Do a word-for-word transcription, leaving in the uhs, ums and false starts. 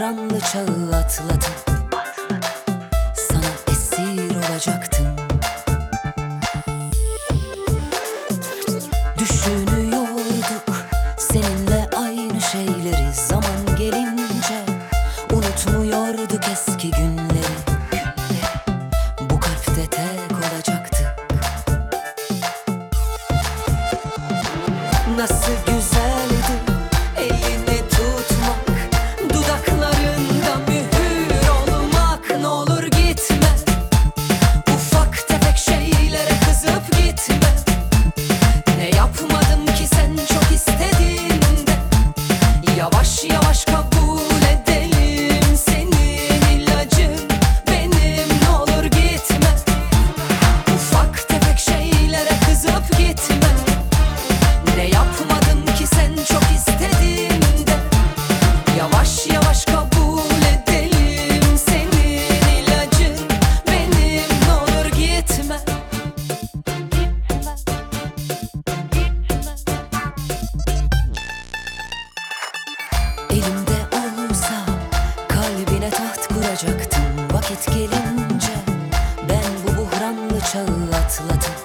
buhranlı çağı atlatıp sana esir olacaktım. Düşünüyorduk seninle aynı şeyleri, zaman gelince unutmuyorduk eski günleri. Bu kalpte tek olacaktık. Nasıl güzeldi elini tutmak, dudaklarında mühür olmak. Ne olur gitme, ufak tefek şeylere kızıp gitme. Ne yapmadım ki sen çok istediğinde, yavaş yavaş kabul edelim. Senin ilacın benim, ne olur gitme. Ufak tefek şeylere kızıp gitme. Ne yapmadım ki sen çok istediğinde, yavaş yavaş kabul edelim. Senin ilacın benim, ne olur gitme. Elimde olsa kalbine taht kuracaktım. Vakit gelince ben bu buhranlı çağı atlatıp